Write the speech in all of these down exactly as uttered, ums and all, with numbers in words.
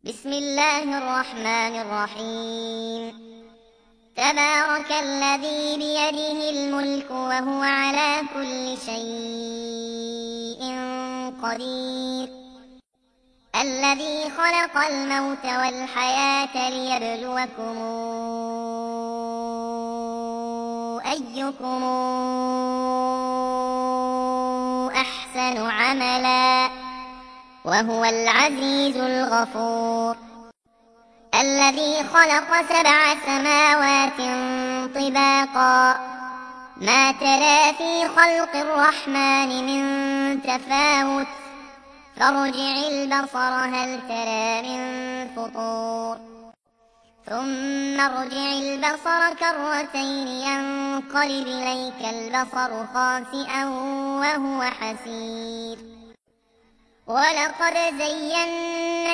بسم الله الرحمن الرحيم. تبارك الذي بيده الملك وهو على كل شيء قدير، الذي خلق الموت والحياة ليبلوكم أيكم أحسن عملا وهو العزيز الغفور. الذي خلق سبع سماوات طباقا، ما ترى في خلق الرحمن من تفاوت، فارجع البصر هل ترى من فطور، ثم ارجع البصر كرتين ينقلب إليك البصر خاسئا وهو حسير. ولقد زينا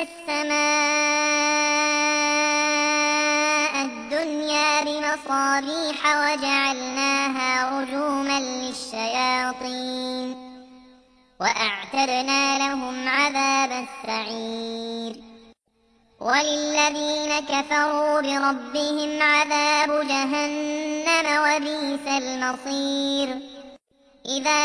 السماء الدنيا بمصابيح وجعلناها رجوما للشياطين وأعتدنا لهم عذاب السعير. وللذين كفروا بربهم عذاب جهنم وبئس المصير. إذا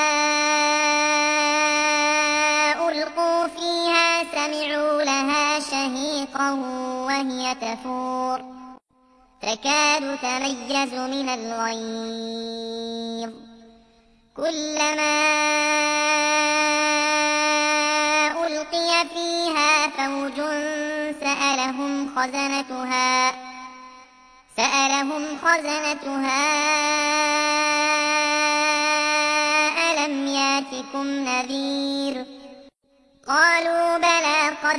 ألقوا فيها سمعوا لها شهيقا وهي تفور، تكاد تميز من الغيظ. كلما ألقي فيها فوج سألهم خزنتها سألهم خزنتها ألم ياتكم نذير؟ قالوا بلى قد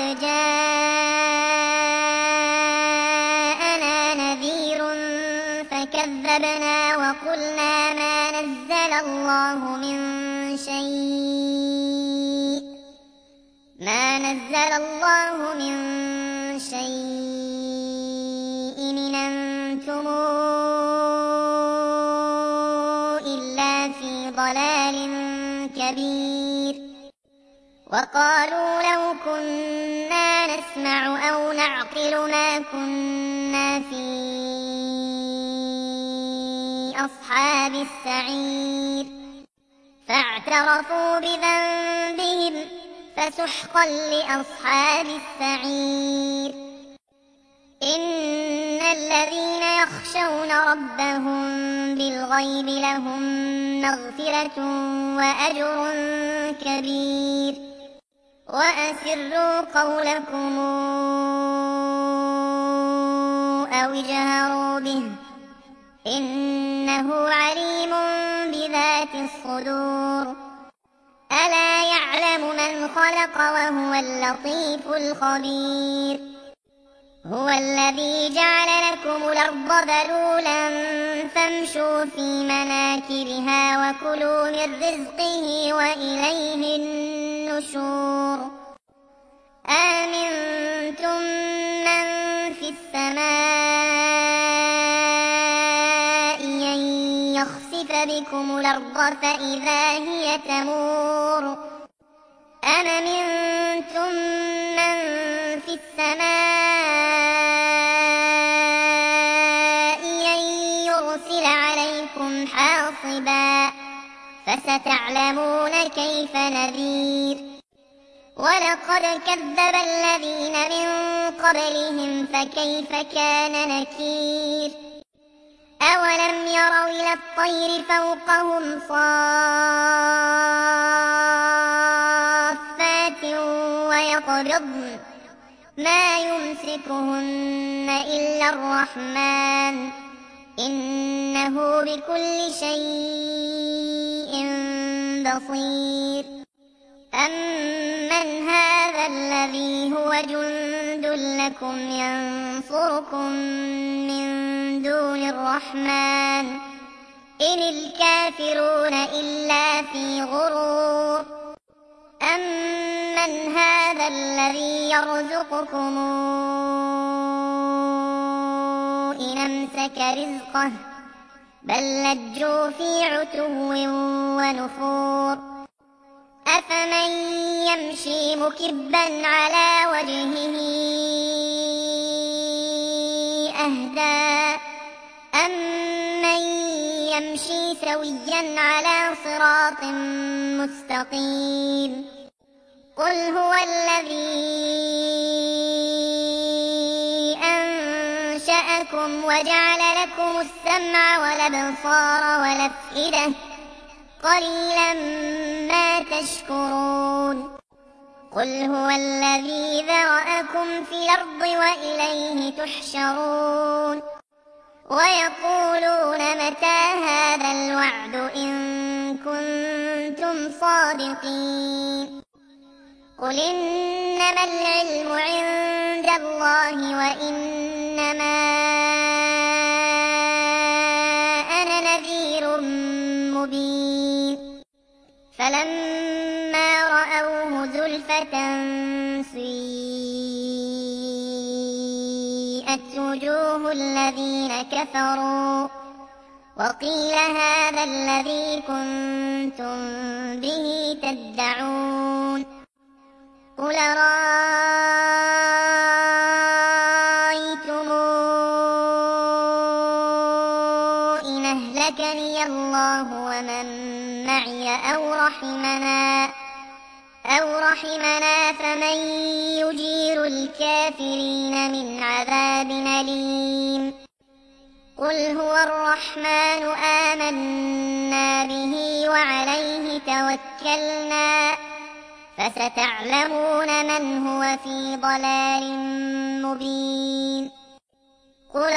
جاءنا نذير فكذبنا وقلنا ما نزل الله من شيء ما نزل الله من شيء إن أنتم إلا في ضلال كبير. وقالوا لو كنا نسمع أو نعقل ما كنا في أصحاب السعير. فاعترفوا بذنبهم فسحقا لأصحاب السعير. إن الذين يخشون ربهم بالغيب لهم مغفرة وأجر كبير. وأسروا قولكم أو اجهروا به إنه عليم بذات الصدور. ألا يعلم من خلق وهو اللطيف الخبير. هو الذي جعل لكم الأرض ذلولا فامشوا في مناكبها وكلوا من رزقه وإليه النشور. آمنتم من في السماء أن يخسف بكم الأرض فإذا هي تمور، أم أمنتم من في السماء أن يرسل عليكم حاصبا فستعلمون كيف نذير. ولقد كذب الذين من قبلهم فكيف كان نكير. أولم يروا إلى الطير فوقهم صافات ويقبضن ما يمسكهن إلا الرحمن إنه بكل شيء بصير. أمن هذا الذي هو جند لكم ينصركم من دون الرحمن إن الكافرون إلا في غرور. أمن هذا الذي يرزقكم إن أمسك رزقه بل لجوا في عتو ونفور. أفمن يمشي مكبا على وجهه أهدى أمن يمشي سويا على صراط مستقيم قل هو الذي أنشأكم وجعل لكم السمع والأبصار والأفئدة قليلا ما تشكرون قل هو الذي ذرأكم في الأرض وإليه تحشرون ويقولون متى هذا الوعد إن كنتم صادقين قل إنما العلم عند الله وإنما أنا نذير مبين فلما رأوه زلفة سيئت وجوه الذين كفروا وقيل هذا الذي كنتم به تدعون قل رأيتم إن أهلكني الله ومن معي أو رحمنا أو رحمنا فمن يجير الكافرين من عذاب أليم قل هو الرحمن آمنا به وعليه توكلنا فستعلمون من هو في ضلال مبين قل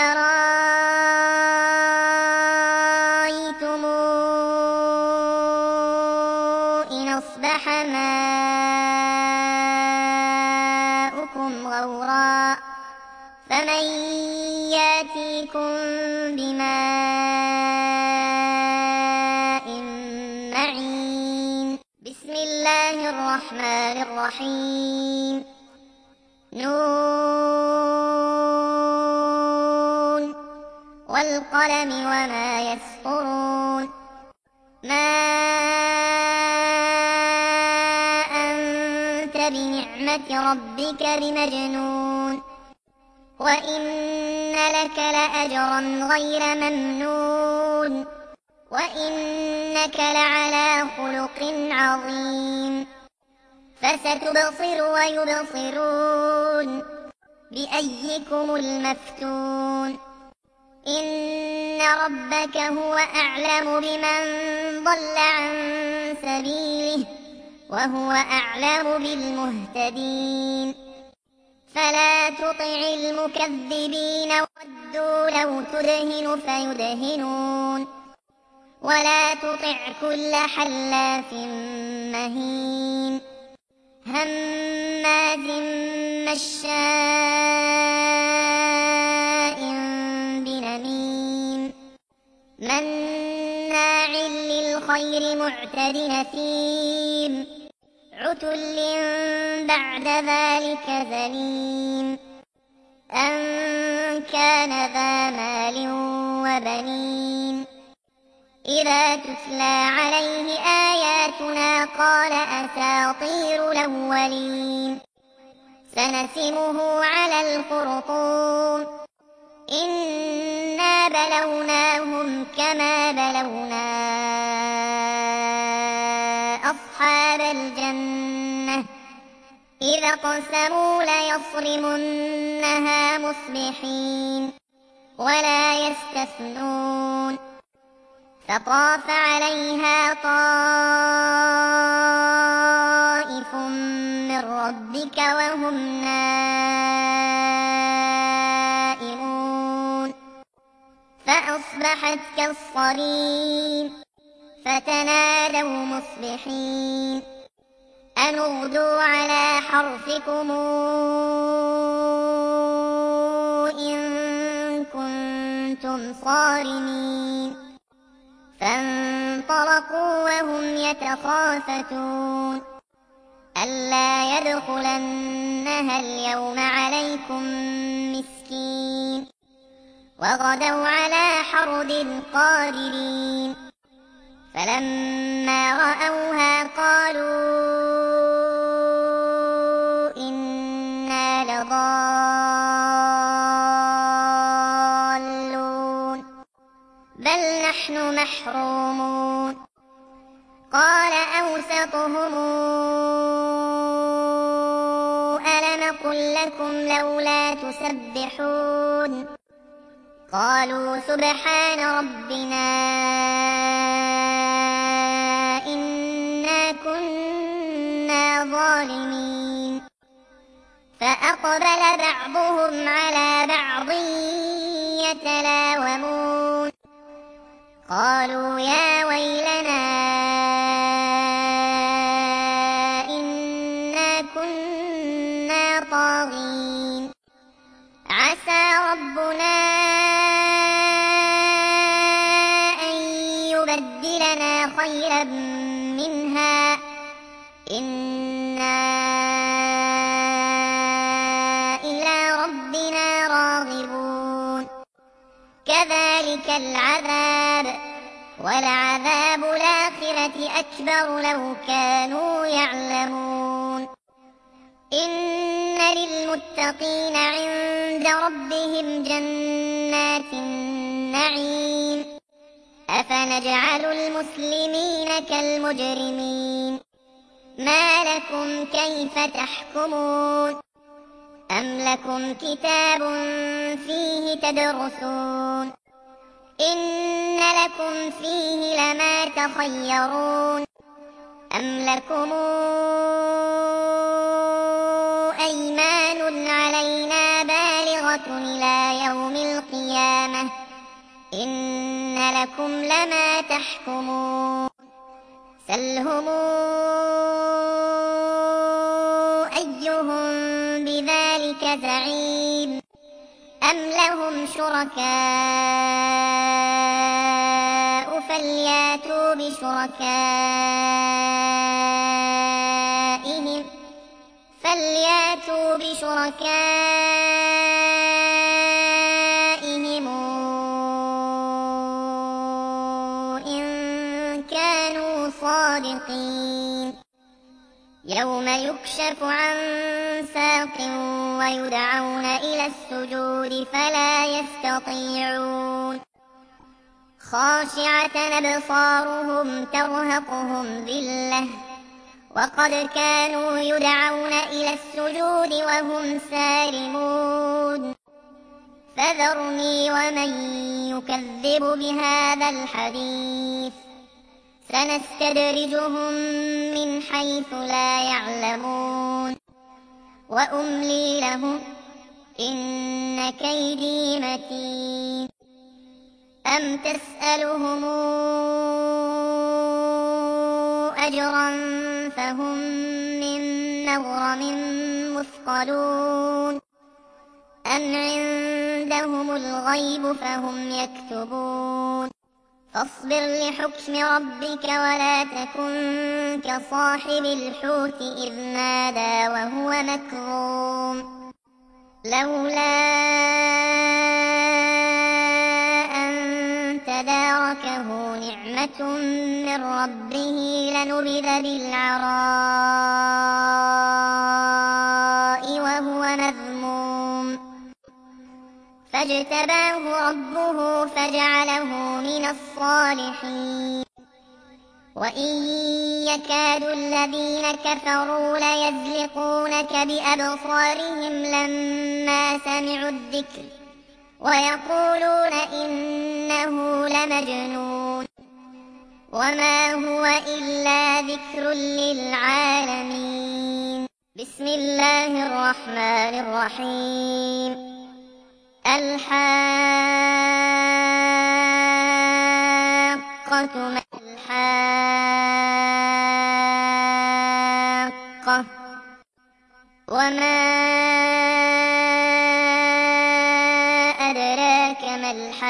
رأيتم إن أصبح ماؤكم غورا فمن يأتيكم بماء معين بسم الله الرحمن الرحيم نون والقلم وما يسطرون ما أنت بنعمة ربك بمجنون وإن لك لأجرا غير ممنون وإنك لعلى خلق عظيم فستبصر ويبصرون بأيكم المفتون إن ربك هو أعلم بمن ضل عن سبيله وهو أعلم بالمهتدين فلا تطع المكذبين ودوا لو تدهن فيدهنون ولا تطع كل حلاف مهين هماز مشاء بنميم مناع للخير معتد أثيم عتل بعد ذلك زنيم أن كان ذا مال وبنين إذا تتلى عليه آياتنا قال أساطير الأولين سنسمه على الخرطوم إنا بلوناهم كما بلونا أصحاب الجنة إذا اقسموا ليصرمنها مصبحين ولا يستثنون فطاف عليها طائف من ربك وهم نائمون فأصبحت كالصريم فتنادوا مصبحين أن اغدوا على حرثكم إن كنتم صارمين فانطلقوا وهم يتخافتون ألا يدخلنها اليوم عليكم مسكين وغدوا على حرد قادرين فلما رأوها قالوا إنا لضالون محرومون قال أوسطهم ألم قل لكم لولا تسبحون قالوا سبحان ربنا إنا كنا ظالمين فأقبل بعضهم على بعض يتلاومون قالوا يا ويلنا إنا كنا طاغين عسى ربنا أن يبدلنا خيرا منها إنا إلى ربنا راغبون كذلك العذاب ولعذاب الآخرة أكبر لو كانوا يعلمون إن للمتقين عند ربهم جنات النعيم أفنجعل المسلمين كالمجرمين ما لكم كيف تحكمون أم لكم كتاب فيه تدرسون إن لكم فيه لما تخيرون أم لكم أيمان علينا بالغة إلى يوم القيامة إن لكم لما تحكمون سلهم أيهم بذلك زعيم أم لهم شركاء فلياتوا بشركائهم فلياتوا بشركائهم إن كانوا صادقين يوم يكشف عن ساق ويدعون إلى السجود فلا يستطيعون خاشعة أبصارهم ترهقهم ذلة وقد كانوا يدعون إلى السجود وهم سالمون فذرني ومن يكذب بهذا الحديث سنستدرجهم من حيث لا يعلمون وأملي لهم إن كيدي متين أم تسألهم أجرا فهم من مغرم مثقلون أم عندهم الغيب فهم يكتبون فاصبر لحكم ربك ولا تكن كصاحب الحوت إذ نادى وهو مكظوم لولا أن تداركه نعمة من ربه لنبذ بالعراء وهو مذموم فاجتباه ربه فجعله من الصالحين وإن يكاد الذين كفروا ليزلقونك بأبصارهم لما سمعوا الذكر ويقولون إنه لمجنون وما هو إلا ذكر للعالمين بسم الله الرحمن الرحيم الحاقة ما الحاقة وما أدراك ما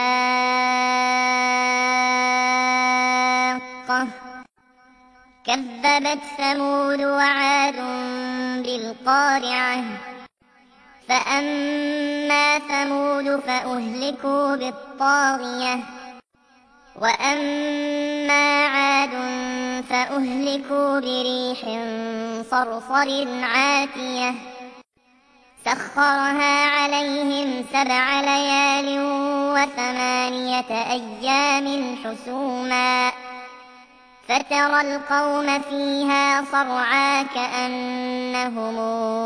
الحاقة كذبت ثمود وعاد بالقارعة فأما ثمود فأهلكوا بالطاغية وأما عاد فأهلكوا بريح صرصر عاتية سخر فسخرها عليهم سبع ليال وثمانية أيام حسوما فترى القوم فيها صرعى كأنهم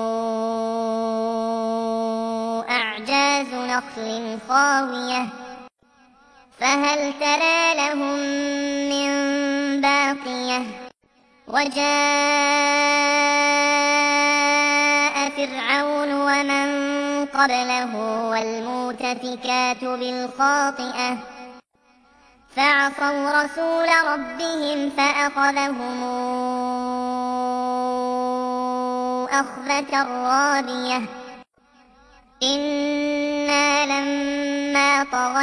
أعجاز نخل خاوية فهل ترى لهم من باقية وجاء فرعون ومن قبله والمؤتفكات بالخاطئة فعصوا رسول ربهم فأخذهم أخذة رابية إنا لما طغى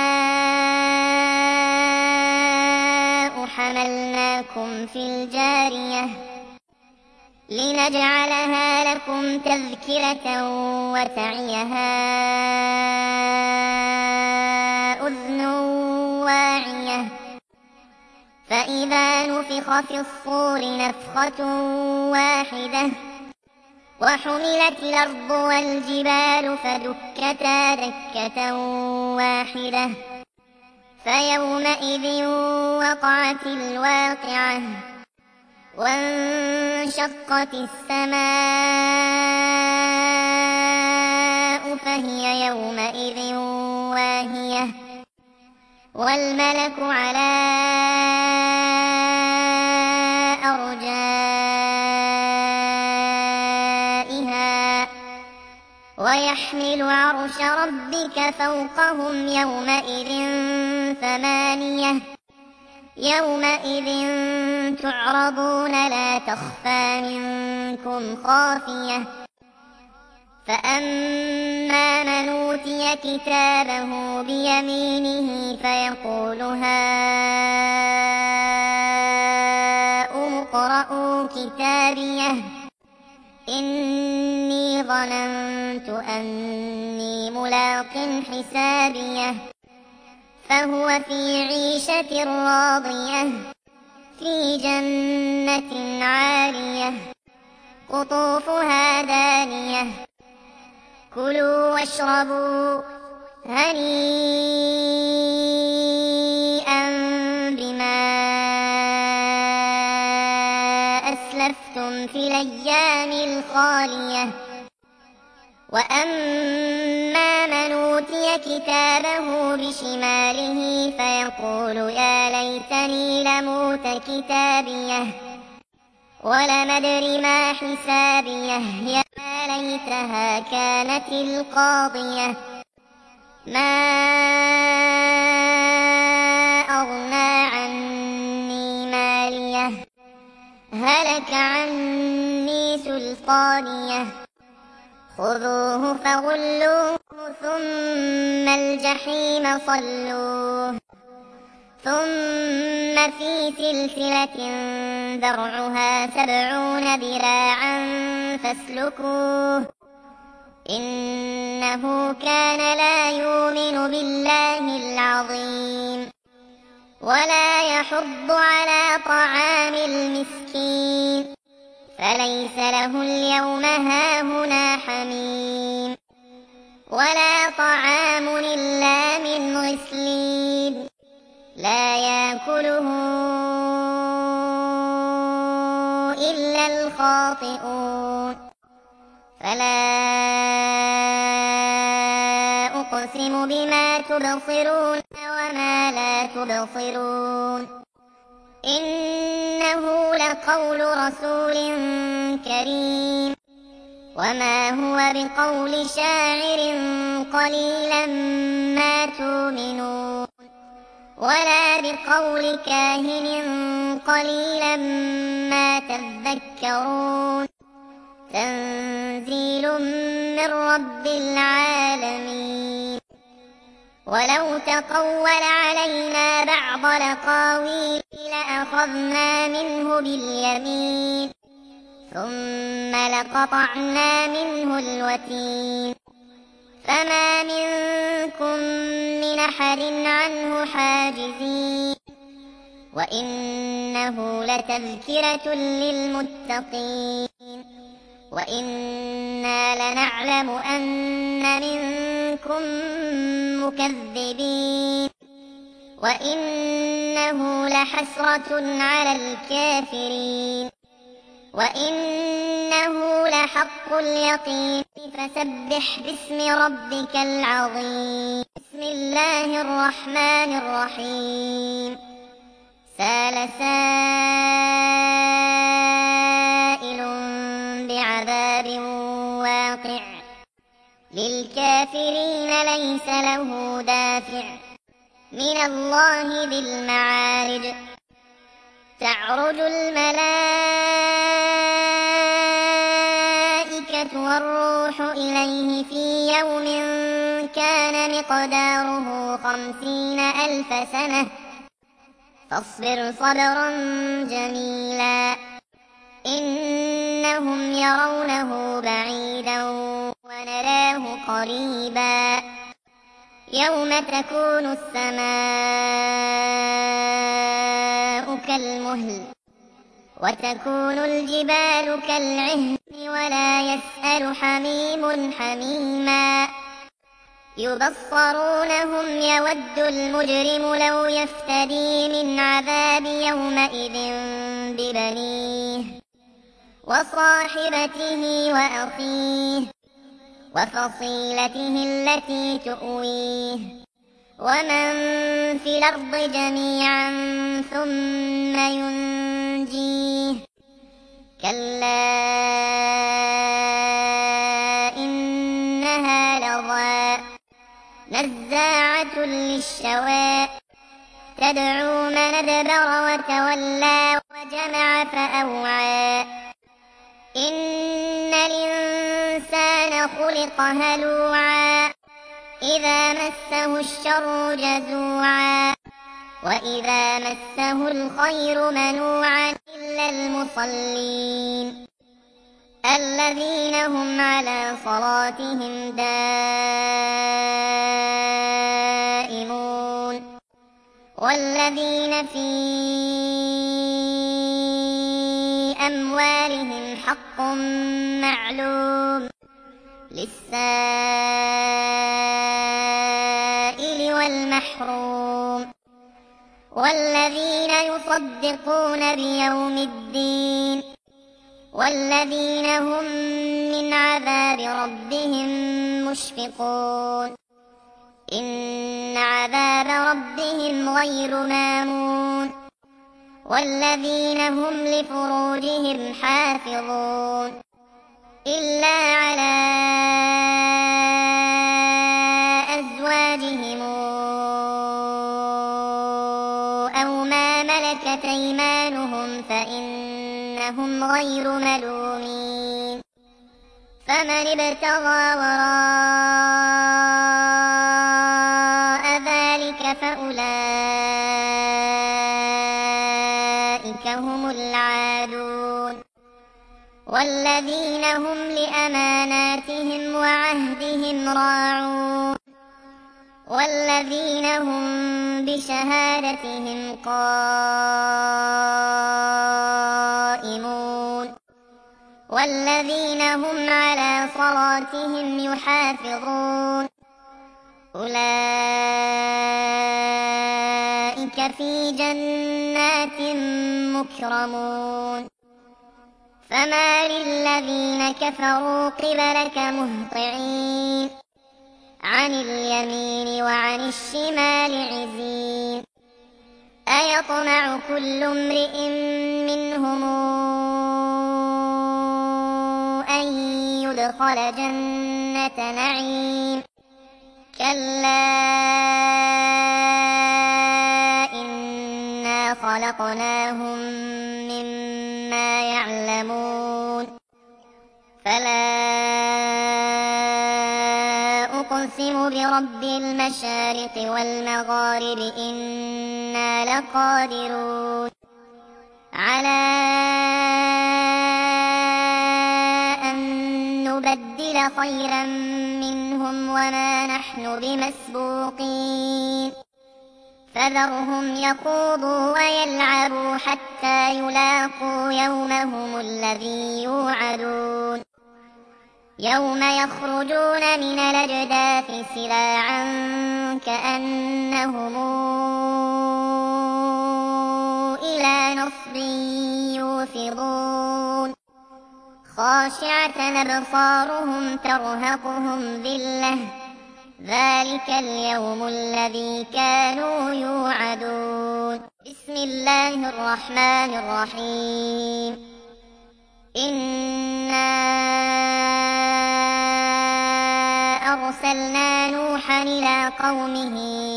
الماء حملناكم في الجارية لنجعلها لكم تذكرة وتعيها أذن واعية فإذا نفخ في الصور نفخة واحدة وحملت الأرض والجبال فدكتا دكة واحدة فيومئذ وقعت الواقعة وانشقت السماء فهي يومئذ واهية والملك على أرجائها ويحمل عرش ربك فوقهم يومئذ ثمانية يومئذ تعرضون لا تخفى منكم خافية فأما من أوتي كتابه بيمينه فيقول هاؤم اقرءوا كتابيه إني ظننت أني ملاق حسابيه فهو في عيشة راضية في جنة عالية قطوفها دانية كلوا واشربوا هنيئا بما أسلفتم في الأيام الخالية وأما من أوتي كتابه بشماله فيقول يا ليتني لموت كتابيه ولم أدر ما حسابيه يا ليتها كانت القاضية ما أغنى عني ماليه هلك عني سلطانيه خذوه فغلوه ثم الجحيم صلوه ثم في سلسلة ذرعها سبعون ذراعا فاسلكوه إنه كان لا يؤمن بالله العظيم ولا يحض على طعام المسكين فليس له اليوم هاهنا حميم ولا طعام إلا من غسلين لا يأكله إلا الخاطئون فلا أقسم بما تبصرون وما لا تبصرون إنه لقول رسول كريم وما هو بقول شاعر قليلا ما تؤمنون ولا بقول كاهن قليلا ما تذكرون تنزيل من رب العالمين ولو تقول علينا بعض الأقاويل لأخذنا منه باليمين ثم لقطعنا منه الوتين فما منكم من أحد عنه حاجزين وإنه لتذكرة للمتقين وإنا لنعلم أن منكم مكذبين وإنه لحسرة على الكافرين وإنه لحق اليقين فسبح باسم ربك العظيم بسم الله الرحمن الرحيم سأل سائل بعذاب واقع للكافرين ليس له دافع من الله ذي المعارج تعرج الملائكة والروح إليه في يوم كان مقداره خمسين ألف سنة فاصبر صبرا جميلا إنهم يرونه بعيدا ونراه قريبا يوم تكون السماء كالمهل وتكون الجبال كالعهن ولا يسأل حميم حميما يبصرونهم يود المجرم لو يفتدي من عذاب يومئذ ببنيه وصاحبته وأخيه وفصيلته التي تؤويه ومن في الأرض جميعا ثم ينجيه كلا إنها لظى نزاعة للشوى تدعو من أدبر وتولى وجمع فأوعى إن الإنسان خلق هلوعا إذا مسه الشر جزوعا وإذا مسه الخير منوعا إلا المصلين الذين هم على صلاتهم دائمون والذين في أموالهم حق معلوم للسائل والمحروم والذين يصدقون بيوم الدين والذين هم من عذاب ربهم مشفقون إن عذاب ربهم غير مامون والذين هم لفروجهم حافظون إلا على أزواجهم أو ما ملكت أيمانهم فإنهم غير ملومين فمن ابتغى وراء ذلك فأولئك هم العادون والذين هم لأماناتهم وعهدهم راعون والذين هم بشهادتهم قائمون والذين هم على صلاتهم يحافظون أولئك في جنات مكرمون فما للذين كفروا قبلك مهطعين عن اليمين وعن الشمال عزين أيطمع كل امرئ منهم أن يدخل جنة نعيم كلا إنا خلقناهم مما يعلمون فلا أقسم برب المشارق والمغارب إنا لقادرون على أن نبدل خيرا منهم وما نحن بمسبوقين فذرهم يخوضوا ويلعبوا حتى حتى يلاقوا يومهم الذي يوعدون يوم يخرجون من الأجداث سراعا كأنهم إلى نصب يوفضون خاشعة أبصارهم ترهقهم ذلة ذلك اليوم الذي كانوا يوعدون. بسم الله الرحمن الرحيم. إنا أرسلنا نوحا إلى قومه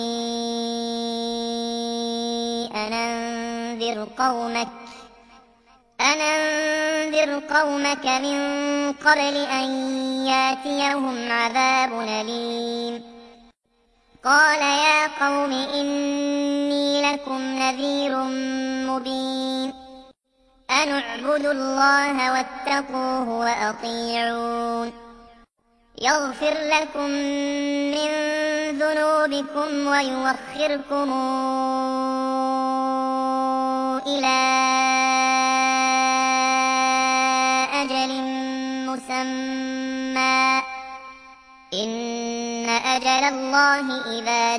أن أنذر قومك أن أنذر قومك من قبل أن ياتيهم عذاب أليم. قال يا قوم إني لكم نذير مبين أن اعبدوا الله واتقوه وأطيعون يغفر لكم من ذنوبكم ويؤخركم إلى أجل مسمى إن أجل الله إذا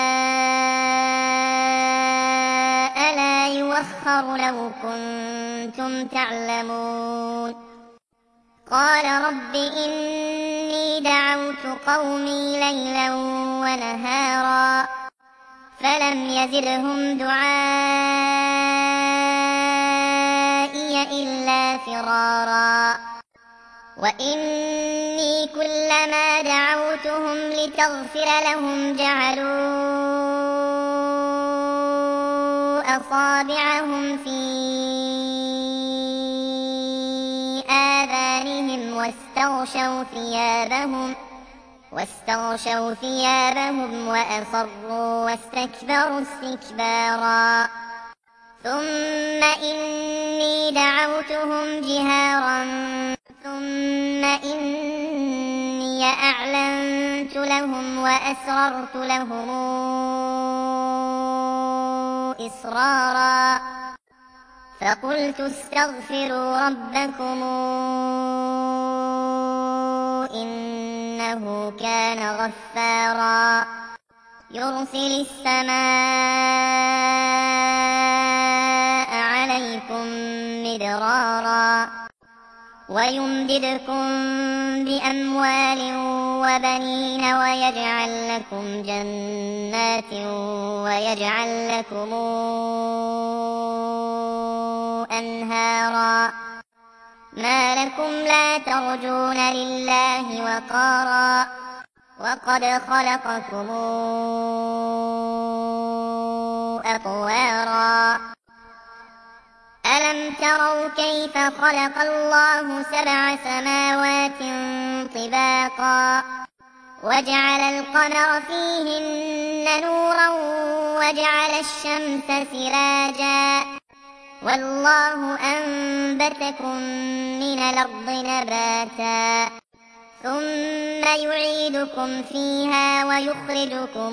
جاء لا يؤخر لو كنتم تعلمون. قال رب إني دعوت قومي ليلا ونهارا فلم يزدهم دعائي إلا فرارا وإني كلما دعوتهم لتغفر لهم جعلوا أصابعهم في آذانهم واستغشوا ثيابهم واستغشوا ثيابهم وأصروا واستكبروا استكبارا ثم إني دعوتهم جهارا ثم إني أعلنت لهم وأسررت لهم إسرارا فقلت استغفروا ربكم إنه كان غفارا يرسل السماء عليكم مدرارا ويمددكم بأموال وبنين ويجعل لكم جنات ويجعل لكم أنهارا ما لكم لا ترجون لله وقارا وقد خلقكم أطوارا ألم تروا كيف خلق الله سبع سماوات طباقا وجعل القمر فيهن نورا وجعل الشمس سراجا والله أنبتكم من الأرض نباتا ثم يعيدكم فيها ويخرجكم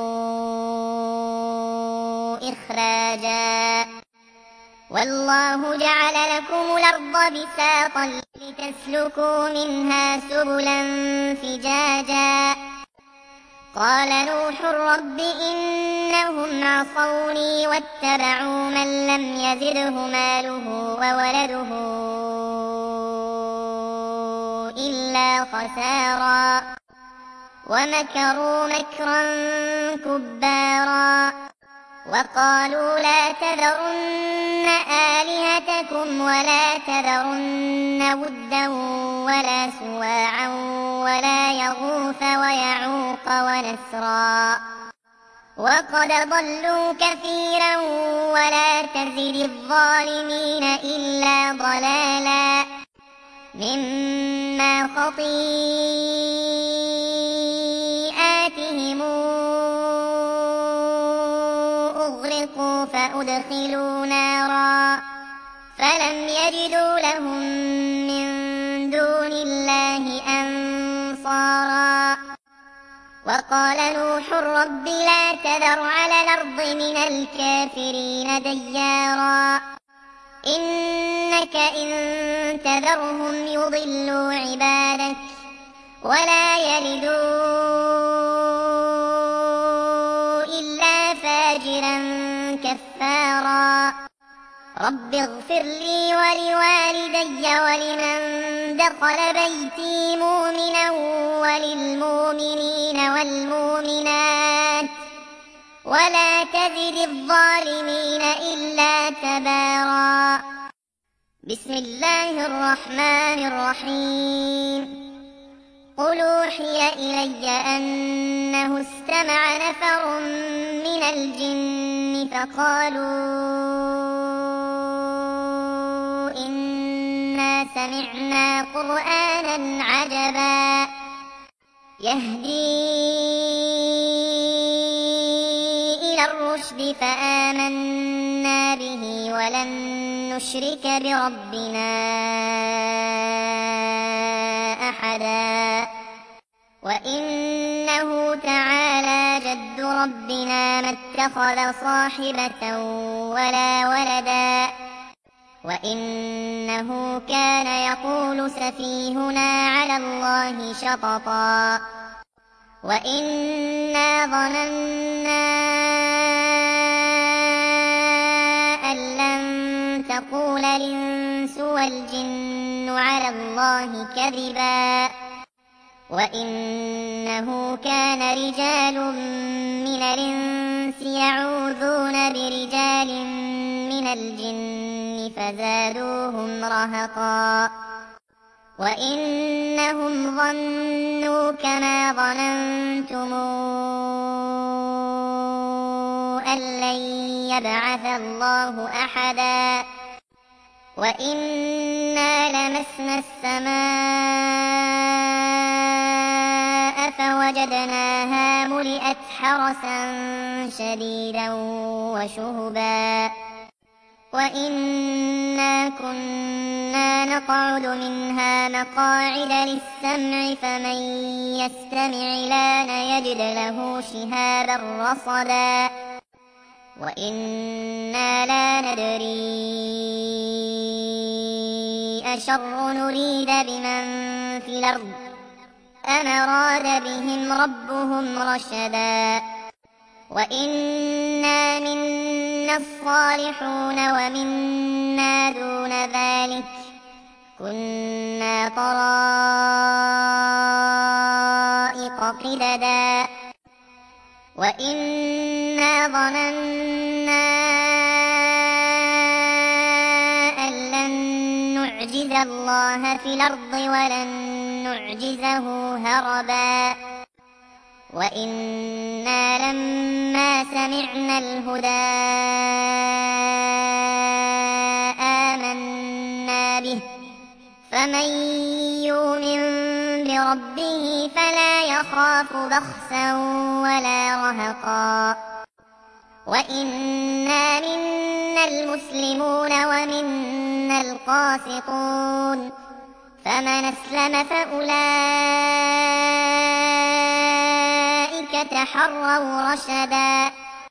إخراجا والله جعل لكم الأرض بساطا لتسلكوا منها سبلا فجاجا قال نوح رب إنهم عصوني واتبعوا من لم يزده ماله وولده إلا خسارا ومكروا مكرا كبارا وقالوا لا تذرن آلهتكم ولا تذرن ودا ولا سواعا ولا يغوث ويعوق ونسرا وقد ضلوا كثيرا ولا تزد الظالمين إلا ضلالا مما خطيئاتهم أغرقوا فأدخلوا نارا فلم يجدوا لهم من دون الله أنصارا وقال نوح رب لا تذر على الأرض من الكافرين ديارا إنك إن تذرهم يضلوا عبادك ولا يلدوا إلا فاجرا كفارا رب اغفر لي ولوالدي ولمن دخل بيتي مؤمنا وللمؤمنين والمؤمنات ولا تزد الظالمين إلا تبارا. بسم الله الرحمن الرحيم. قل أوحي إلي أنه استمع نفر من الجن فقالوا إنا سمعنا قرآنا عجبا يهدي إلى الرشد فآمنا به ولن نشرك بربنا أحدا وإنه تعالى جد ربنا ما اتخذ صاحبة ولا ولدا وإنه كان يقول سفيهنا على الله شططا وإنا ظننا أن لن تقول الإنس والجن على الله كذبا وإنه كان رجال من الإنس يعوذون برجال من الجن فزادوهم رهقا وإنهم ظنوا كما ظننتم أن لن يبعث الله أحدا وإنا لمسنا السماء فوجدناها ملئت حرسا شديدا وشهبا وإنا كنا نقعد منها مقاعد للسمع فمن يستمع الآن يجد له شهابا رصدا وإنا لا ندري أشر نريد بمن في الأرض أم أراد بهم ربهم رشدا وإنا منا الصالحون ومنا دون ذلك كنا طرائق قددا وإنا ظننا أن لن نعجز الله في الأرض ولن نعجزه هربا وإنا لما سمعنا الهدى آمنا به فمن يؤمن بربه فلا يخاف بخسا ولا رهقا وإنا منا المسلمون ومنا القاسطون فمن أسلم فأولئك تحروا رشدا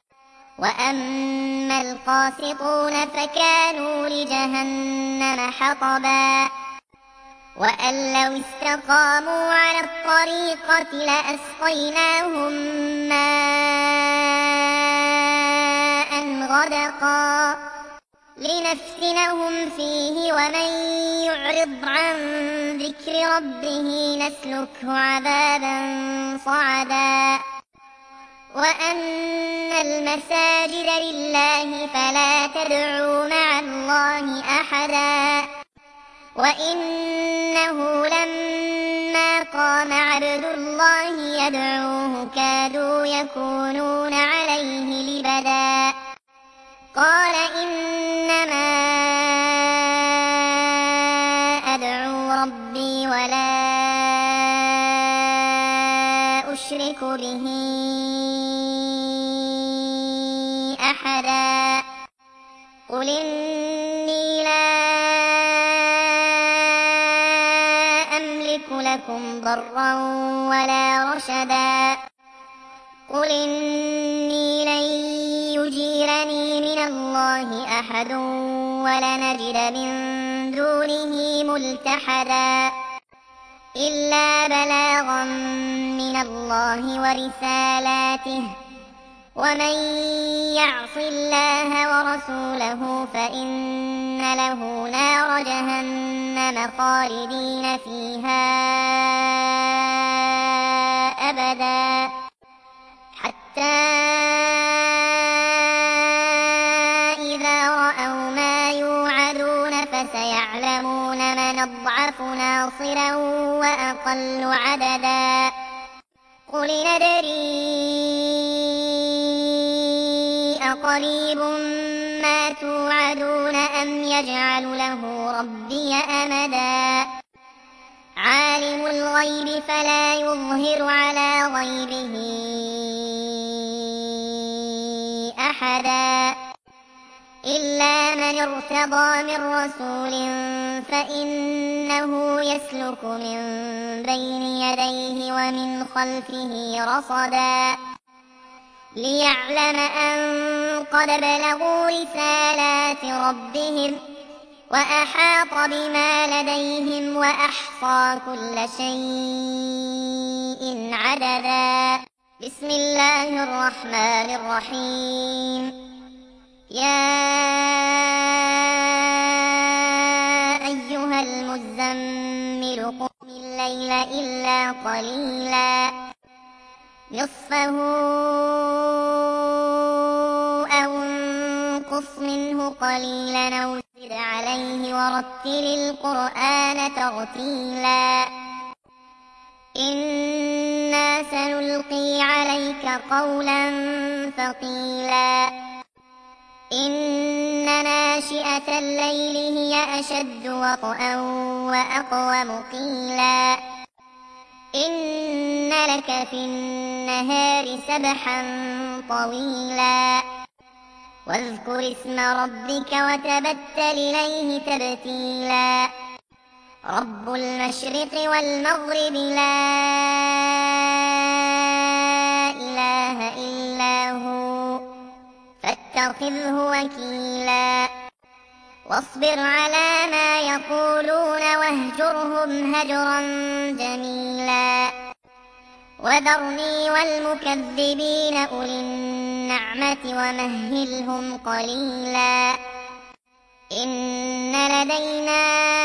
وأما القاسطون فكانوا لجهنم حطبا وأن لو استقاموا على الطريقة لأسقيناهم ماء غدقا لنفتنهم فيه ومن يعرض عن ذكر ربه نسلكه عذابا صعدا وأن المساجد لله فلا تدعوا مع الله أحدا وإنه لما قام عبد الله يدعوه كادوا يكونون عليه لبدا قال إنما أدعو ربي ولا أشرك به أحدا قل إني لا أملك لكم ضرا ولا رشدا قل إني لن يجيرني من الله أحد ولنجد من دونه ملتحدا إلا بلاغا من الله ورسالاته ومن يعص الله ورسوله فإن له نار جهنم خالدين فيها أبدا حتى إذا رأوا ما يوعدون فسيعلمون من أضعف ناصرا وأقل عددا قل ندري أقريب ما توعدون أم يجعل له ربي أمدا عالم الغيب فلا يظهر على غيبه أحدا إلا من ارتضى من رسول فإنه يسلك من بين يديه ومن خلفه رصدا ليعلم أن قد بلغوا رسالات ربهم وأحاط بما لديهم وأحصى كل شيء عددا بسم الله الرحمن الرحيم يا أيها المزمل قم الليل إلا قليلا نصفه أو انقص منه قليلا أو زد عليه ورتل القرآن ترتيلا إنا سنلقي عليك قولا ثقيلا إن ناشئة الليل هي أشد وطئا وأقوم قيلا إن لك في النهار سبحا طويلا واذكر اسم ربك وتبتل إليه تبتيلا رب المشرق والمغرب لا إله إلا هو فاتخذه وكيلا واصبر على ما يقولون واهجرهم هجرا جميلا وذرني والمكذبين أولي النعمة ومهلهم قليلا إن لدينا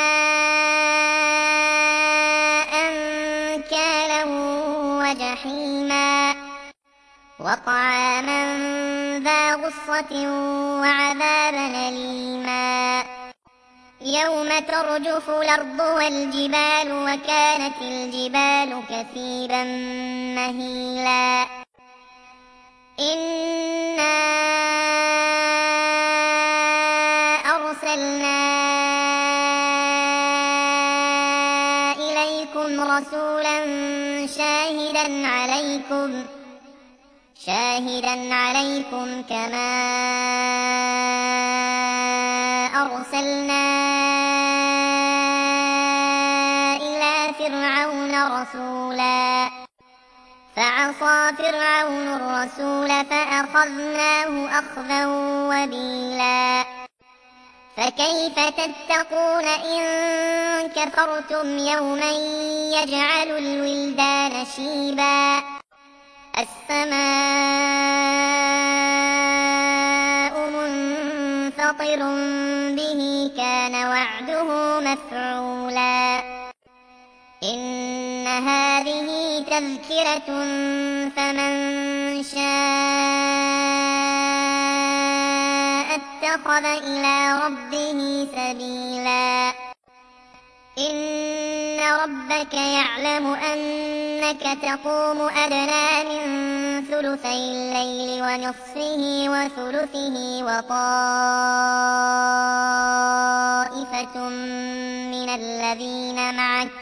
أنكالا وجحيما وطعاما ذا غصة وعذابا أليما يوم ترجف الأرض والجبال وكانت الجبال كثيبا مهيلا إنا أرسلنا إليكم رسولا شاهدا عليكم شاهدا عليكم كما أرسلنا إلى فرعون رسولا فعصى فرعون الرسول فأخذناه أخذا وبيلا فكيف تتقون إن كفرتم يوما يجعل الولدان شيبا السماء منفطر به كان وعده مفعولا إن هذه تذكرة فمن شاء اتخذ إلى ربه سبيلا إن ربك يعلم أنك تقوم أدنى من ثلثي الليل ونصفه وثلثه وطائفة من الذين معك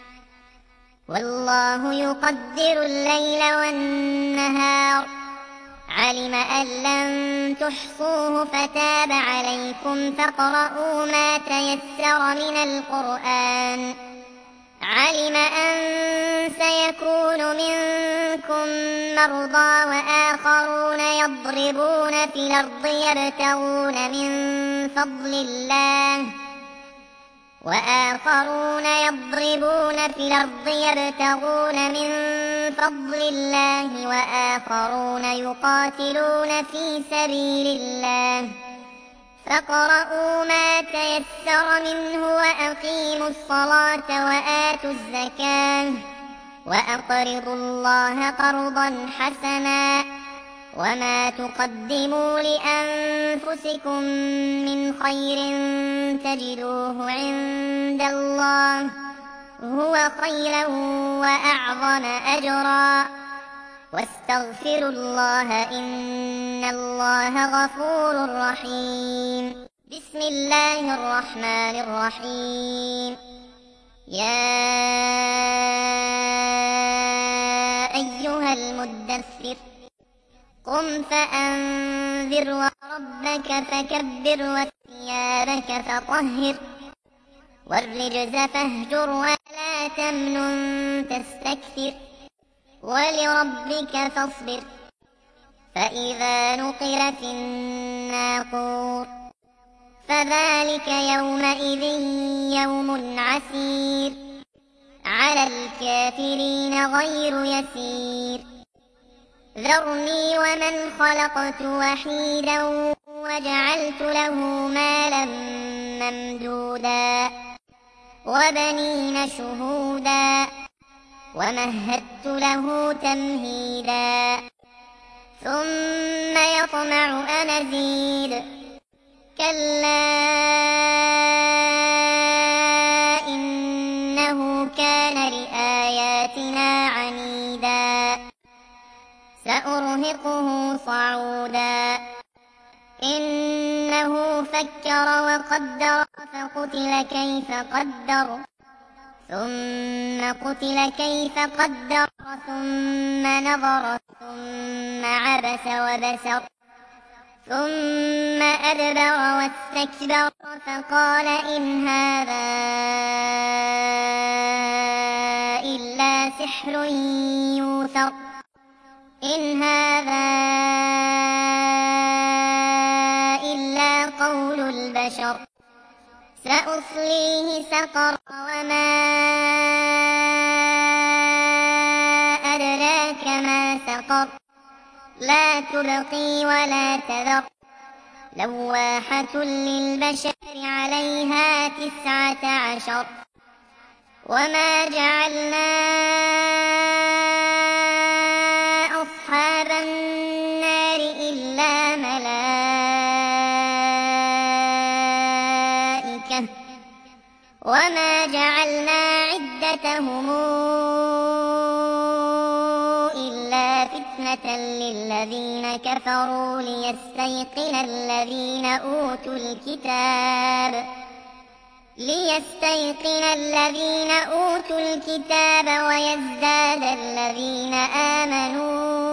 والله يقدر الليل والنهار علم أن لن تحصوه فتاب عليكم فاقرؤوا ما تيسر من القرآن علم أن سيكون منكم مرضى وآخرون يضربون في الأرض يبتغون من فضل الله وآخرون يضربون في الأرض يبتغون من فضل الله وآخرون يقاتلون في سبيل الله فاقرؤوا ما تيسر منه وأقيموا الصلاة وآتوا الزكاة وأقرضوا الله قرضا حسنا وما تقدموا لأنفسكم من خير تجدوه عند الله هو خيرا وأعظم أجرا واستغفروا الله إن الله غفور رحيم. بسم الله الرحمن الرحيم. يا أيها المدثر قم فأنذر وربك فكبر وثيابك فطهر والرجز فاهجر ولا تمنن تستكثر ولربك فاصبر فإذا نقر في الناقور فذلك يومئذ يوم عسير على الكافرين غير يسير. ذرني ومن خلقت وحيدا وجعلت له مالا ممدودا وبنين شهودا ومهدت له تمهيدا ثم يطمع أن أزيد كلا إنه كان لآياتنا عنيدا سأرهقه صعودا إنه فكر وقدر فقتل كيف قدر ثم قتل كيف قدر ثم نظر ثم عبس وبسر ثم أدبر واستكبر فقال إن هذا إلا سحر يوثر إن هذا إلا قول البشر سأصليه سقر وما أدراك ما سقر لا تبقي ولا تذر لواحة للبشر عليها تسعة عشر وما جعلنا أصحاب النار إلا ملائكة وما جعلنا عدتهم إلا فتنة للذين كفروا ليستيقن الذين أوتوا الكتاب ليستيقن الذين أوتوا الكتاب ويزداد الذين آمنوا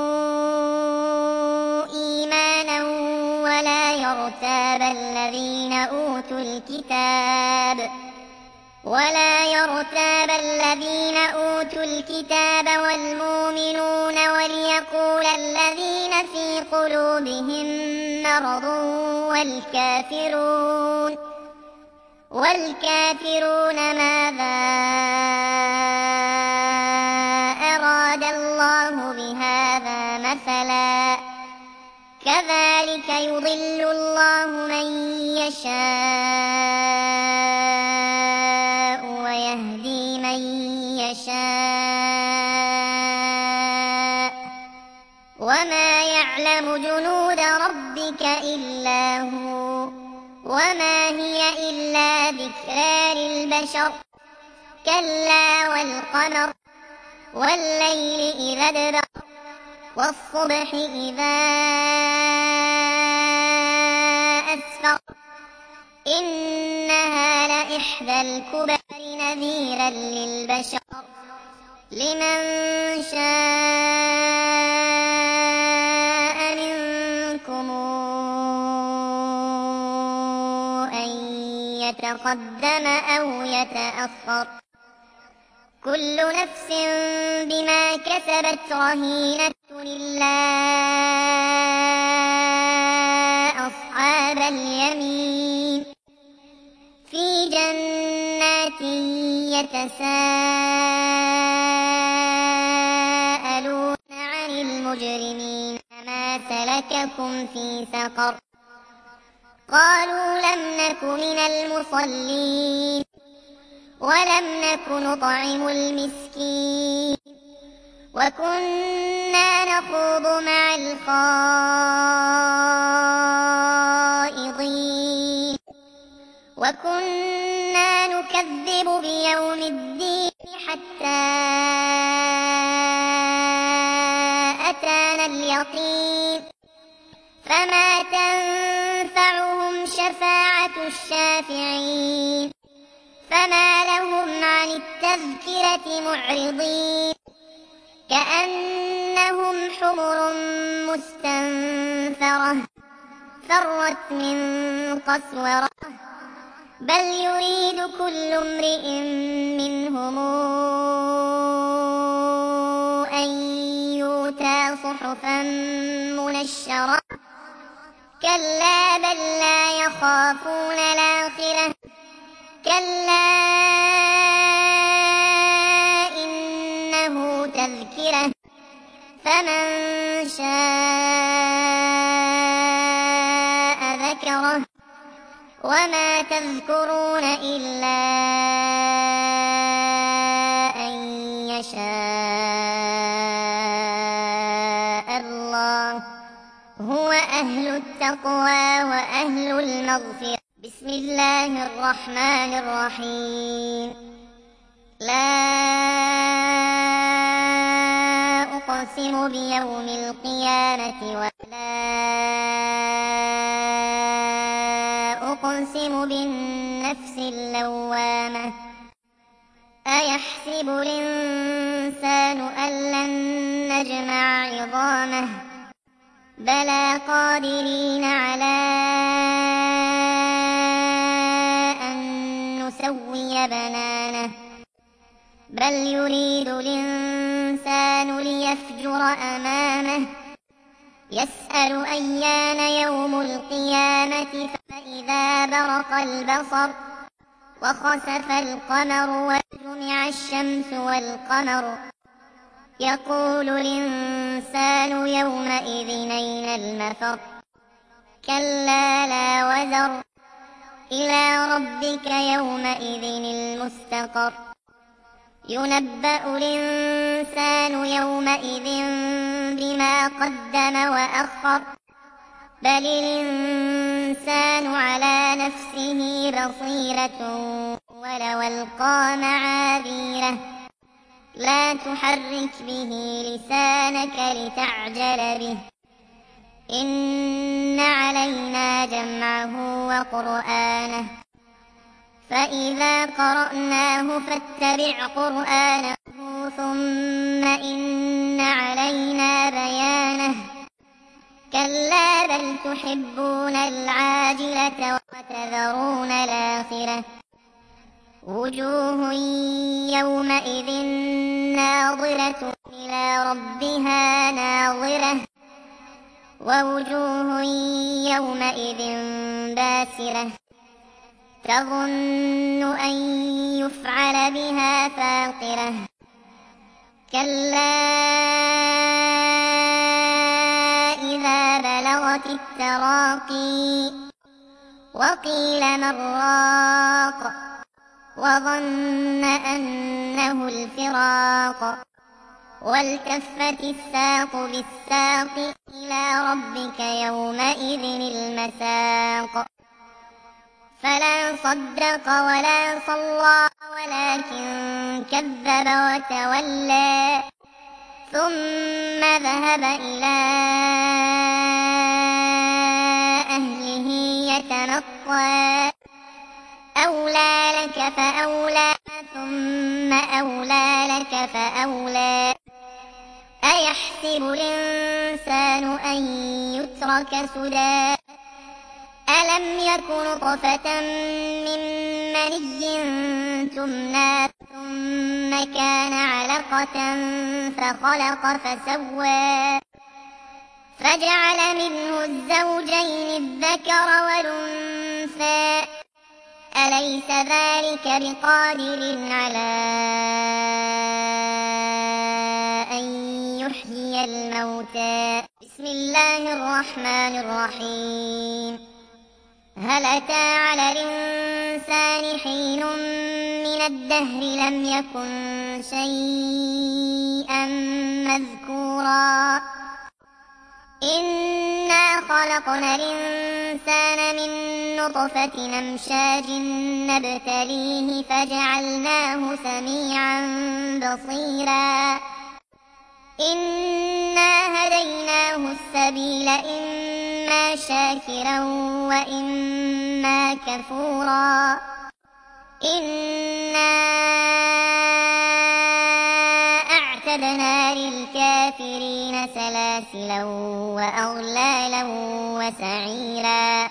إيمانا ولا يرتاب الذين أوتوا الكتاب ولا يرتاب الذين أوتوا الكتاب والمؤمنون وليقول الذين في قلوبهم مرض والكافرون والكافرون ماذا أراد الله بهذا مثلا كذلك يضل الله من يشاء ويهدي من يشاء وما يعلم جنود ربك إلا هو وما هي إلا ذكرى للبشر كلا والقمر والليل إذا ادبر والصبح إذا أسفر إنها لإحدى الكبر نذيرا للبشر لمن شاء منكم أن يتقدم أو يتأخر كل نفس بما كسبت رهينة إلا أصحاب اليمين في جنة يتساءلون عن المجرمين ما سلككم في سقر قالوا لم نك من المصلين ولم نك نطعم المسكين وكنا نخوض مع الخائضين وكنا نكذب بيوم الدين حتى أتانا اليقين فما تنفعهم شفاعة الشافعين فما لهم عن التذكرة معرضين كأنهم حمر مستنفرة فرت من قسورة بل يريد كل امرئ منهم أن يؤتى صحفا منشرة كلا بل لا يخافون الآخرة كلا إنه تذكرة فمن شاء ذكره وما تذكرون إلا أن يشاء الله هو أهل التقوى وأهل المغفرة. بسم الله الرحمن الرحيم. لا أقسم بيوم القيامة ولا أقسم بالنفس اللوامة أيحسب الإنسان أن لن نجمع عظامه بلى قادرين على أن نسوي بنانه بل يريد الإنسان ليفجر أمامه يسأل أيان يوم القيامة فإذا برق البصر وخسف القمر وجمع الشمس والقمر يقول الإنسان يومئذ أين المفر كلا لا وزر إلى ربك يومئذ المستقر ينبأ الإنسان يومئذ بما قدم وأخر بل الإنسان على نفسه بصيرة ولو ألقى معاذيره لا تحرك به لسانك لتعجل به إن علينا جمعه وقرآنه فإذا قرأناه فاتبع قرآنه ثم إن علينا بيانه كلا بل تحبون العاجلة وتذرون الآخرة وجوه يومئذ ناظرة إلى ربها ناظرة ووجوه يومئذ باسرة تظن أن يفعل بها فاقرة كلا إذا بلغت التراقي وقيل من راق وظن أنه الفراق والتفت الساق بالساق إلى ربك يومئذ المساق فلا صدق ولا صلى ولكن كذب وتولى ثم ذهب إلى أهله يتمطى أولى لك فأولى ثم أولى لك فأولى أيحسب الإنسان أن يترك سدى ألم يك نطفة من مني تمنى ثم كان علقة فخلق فسوى فجعل منه الزوجين الذكر والأنثى أليس ذلك بقادر على أن يحيي الموتى بسم الله الرحمن الرحيم هل أتى على الإنسان حين من الدهر لم يكن شيئا مذكورا إنا خلقنا الإنسان من نطفة أمشاج نبتليه فجعلناه سميعا بصيرا إنا هديناه السبيل إما شاكرا وإما كفورا إنا أعتدنا للكافرين سلاسلا وأغلالا وسعيرا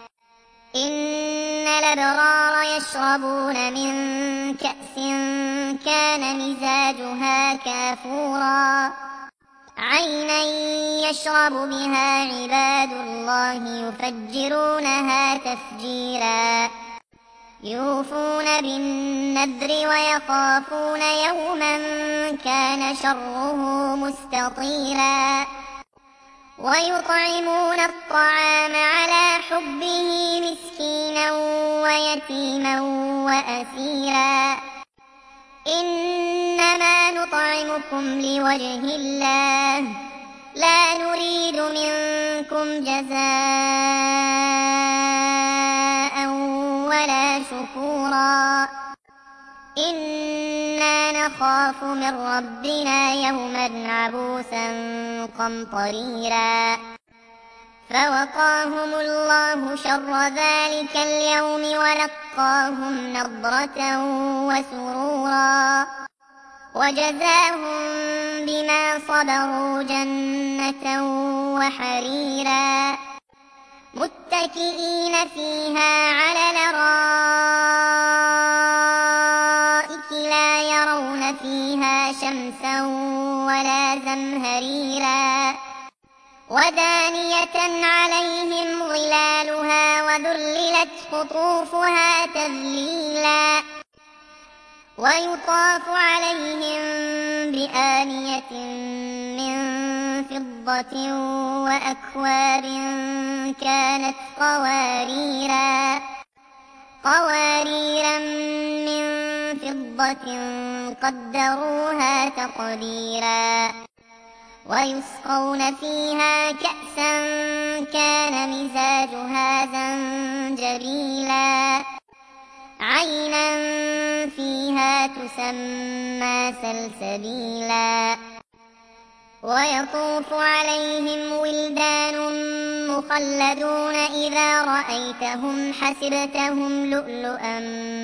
إن الأبرار يشربون من كأس كان مزاجها كافورا عينا يشرب بها عباد الله يفجرونها تفجيرا يوفون بالنذر ويخافون يوما كان شره مستطيرا ويطعمون الطعام على حبه مسكينا ويتيما وأسيرا إنما نطعمكم لوجه الله لا نريد منكم جزاء ولا شكورا إنا نخاف من ربنا يوما عبوسا قمطريرا فوقاهم الله شر ذلك اليوم ولقاهم نضرة وسرورا وجزاهم بما صبروا جنة وحريرا متكئين فيها على الأرائك لا يرون فيها شمسا ولا زمهريرا ودانية عليهم ظلالها وذللت قطوفها تذليلا ويطاف عليهم بآنية من فضة وأكواب كانت قواريرا قواريرا من فضة قدروها تقديرا ويسقون فيها كأسا كان مزاجها زنجبيلا عينا فيها تسمى سلسبيلا ويطوف عليهم ولدان مخلدون إذا رأيتهم حسبتهم لؤلؤا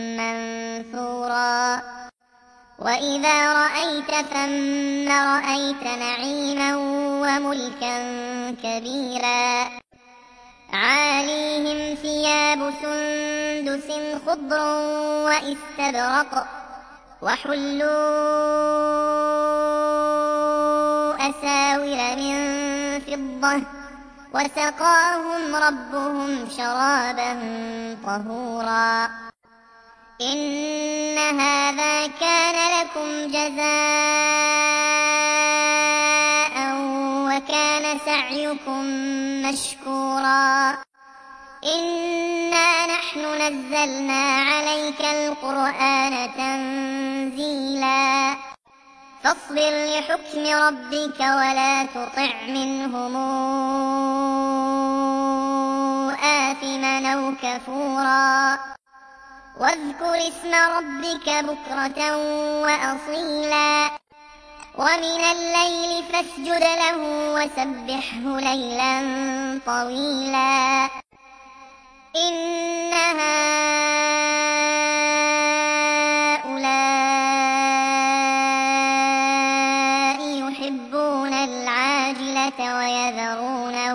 منثورا وإذا رأيت ثم رأيت نعيما وملكا كبيرا عاليهم ثياب سندس خضر واستبرق وحلوا أساور من فضة وسقاهم ربهم شرابا طهورا إن هذا كان لكم جزاء وكان سعيكم مشكورا إنا نحن نزلنا عليك القرآن تنزيلا فاصبر لحكم ربك ولا تطع منهم آثما أو كفورا واذكر اسم ربك بكرة وأصيلا ومن الليل فاسجد له وسبحه ليلا طويلا إن هؤلاء يحبون العاجلة ويذرون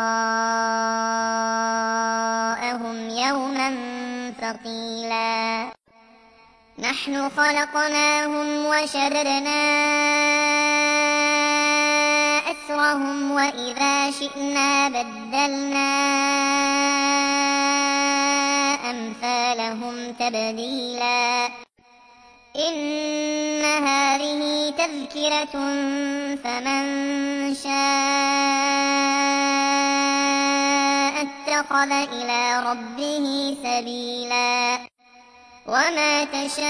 وراءهم يوما ثقيلا نحن خلقناهم وشددنا أسرهم وإذا شئنا بدلنا أمثالهم تبديلا إن هذه تذكرة فمن شاء اتخذ إلى ربه سبيلا وما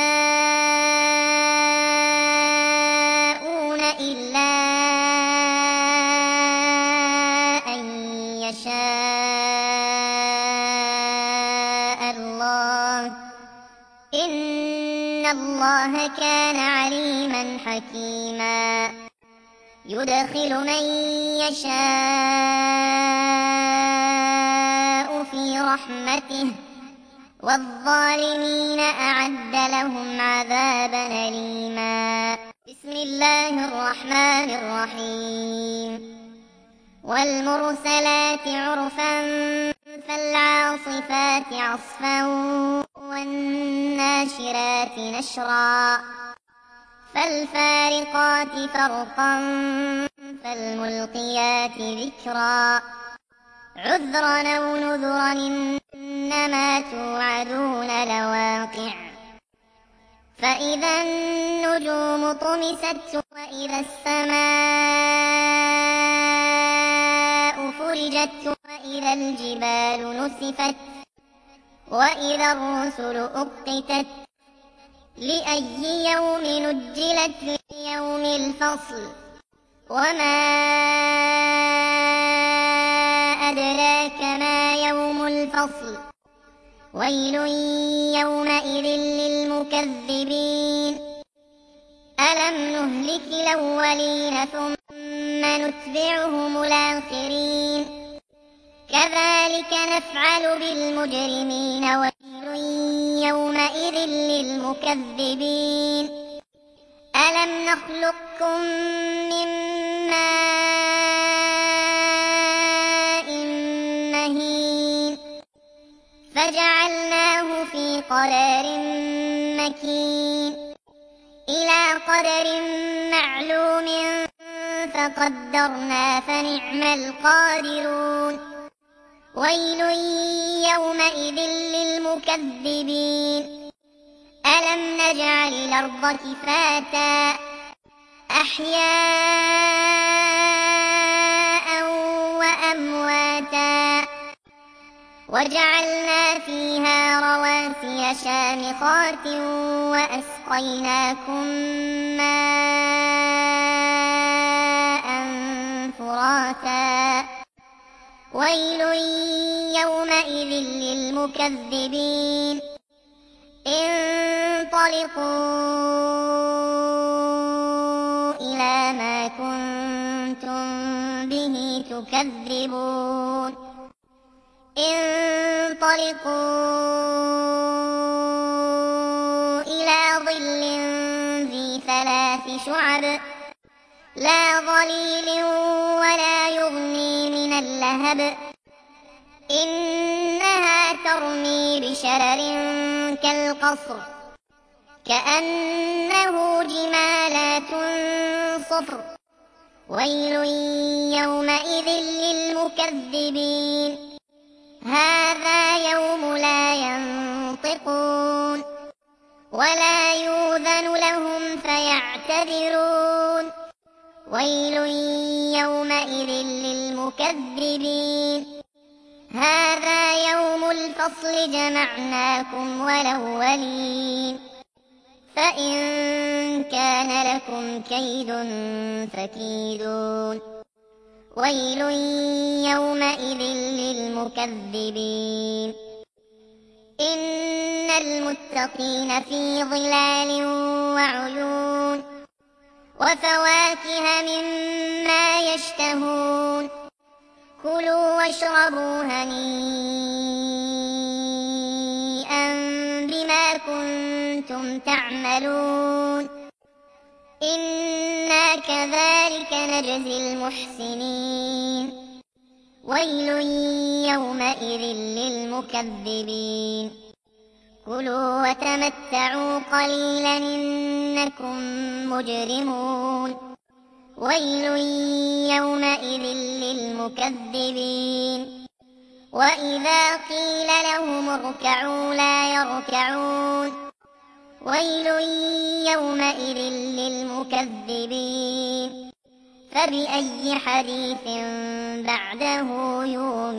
تشاءون إلا أن يشاء الله إن الله كان عليما حكيما يدخل من يشاء في رحمته والظالمين أعد لهم عذابا أليما بسم الله الرحمن الرحيم والمرسلات عرفا فالعاصفات عصفا والناشرات نشرا فالفارقات فرقا فالملقيات ذكرا عذرا أو نذرا إنما توعدون لواقع فإذا النجوم طمست وإذا السماء فرجت وإذا الجبال نسفت وإذا الرسل أقتت لأي يوم نجلت ليوم الفصل وما أدراك ما يوم الفصل ويل يومئذ للمكذبين ألم نهلك الأولين ثم نتبعهم الآخرين كذلك نفعل بالمجرمين ويل يومئذ للمكذبين ألم نخلقكم من ماء مهين فجعلناه في قرار مكين إلى قدر معلوم فقدرنا فنعم القادرون ويل يومئذ للمكذبين ألم نجعل الأرض كفاتا أحياء وأمواتا وجعلنا فيها رواسي شامخات وأسقيناكم ماء فراتا ويل يومئذ للمكذبين انطلقوا إلى ما كنتم به تكذبون انطلقوا إلى ظل ذي ثلاث شعب لا ظليل ولا يغني من اللهب إنها ترمي بشرر كالقصر كأنه جمالات صفر ويل يومئذ للمكذبين هذا يوم لا ينطقون ولا يؤذن لهم فيعتذرون ويل يومئذ للمكذبين هذا يوم الفصل جمعناكم والأولين فإن كان لكم كيد فكيدون ويل يومئذ للمكذبين إن المتقين في ظلال وعيون وفواكه مما يشتهون كلوا واشربوا هنيئا بما كنتم تعملون إنا كذلك نجزي المحسنين ويل يومئذ للمكذبين كلوا وتمتعوا قليلا إنكم مجرمون ويل يومئذ للمكذبين وإذا قيل لهم اركعوا لا يركعون ويل يومئذ للمكذبين فبأي حديث بعده يؤمنون